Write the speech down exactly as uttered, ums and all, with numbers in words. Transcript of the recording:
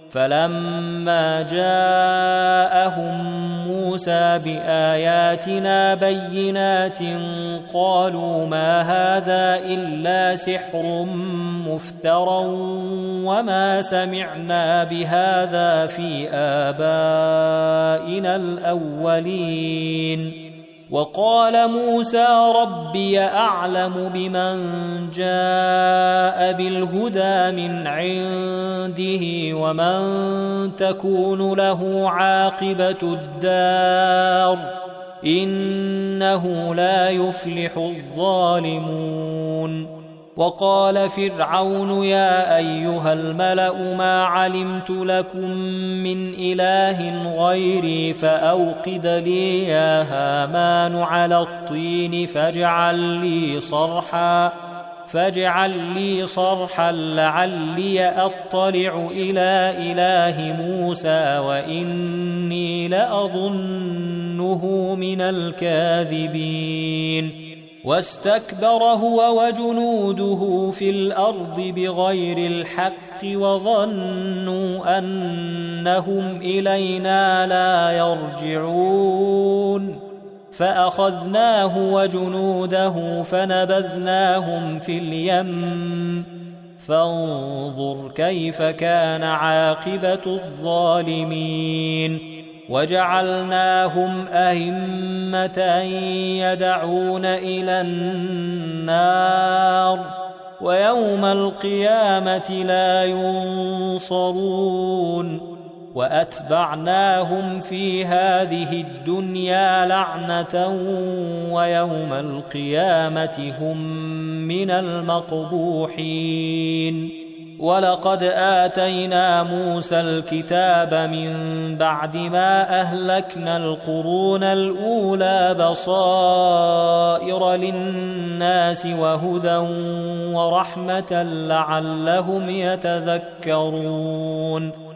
فلما جاءهم موسى بآياتنا بينات قالوا ما هذا إلا سحر مفترى وما سمعنا بهذا في آبائنا الأولين. وقال موسى ربي أعلم بمن جاء بالهدى من عنده ومن تكون له عاقبة الدار إنه لا يفلح الظالمون. وقال فرعون يا أيها الملأ ما علمت لكم من إله غيري فأوقد لي يا هامان على الطين فاجعل لي صرحا فاجعل لي صرحا لعلي أطلع إلى إله موسى وإني لأظنه من الكاذبين. واستكبر هو وجنوده في الأرض بغير الحق وظنوا أنهم إلينا لا يرجعون فأخذناه وجنوده فنبذناهم في اليم فانظر كيف كان عاقبة الظالمين. وجعلناهم أئمة يدعون إلى النار ويوم القيامة لا ينصرون. وأتبعناهم في هذه الدنيا لعنة ويوم القيامة هم من المقبوحين. ولقد آتينا موسى الكتاب من بعد ما أهلكنا القرون الأولى بصائر للناس وهدى ورحمة لعلهم يتذكرون.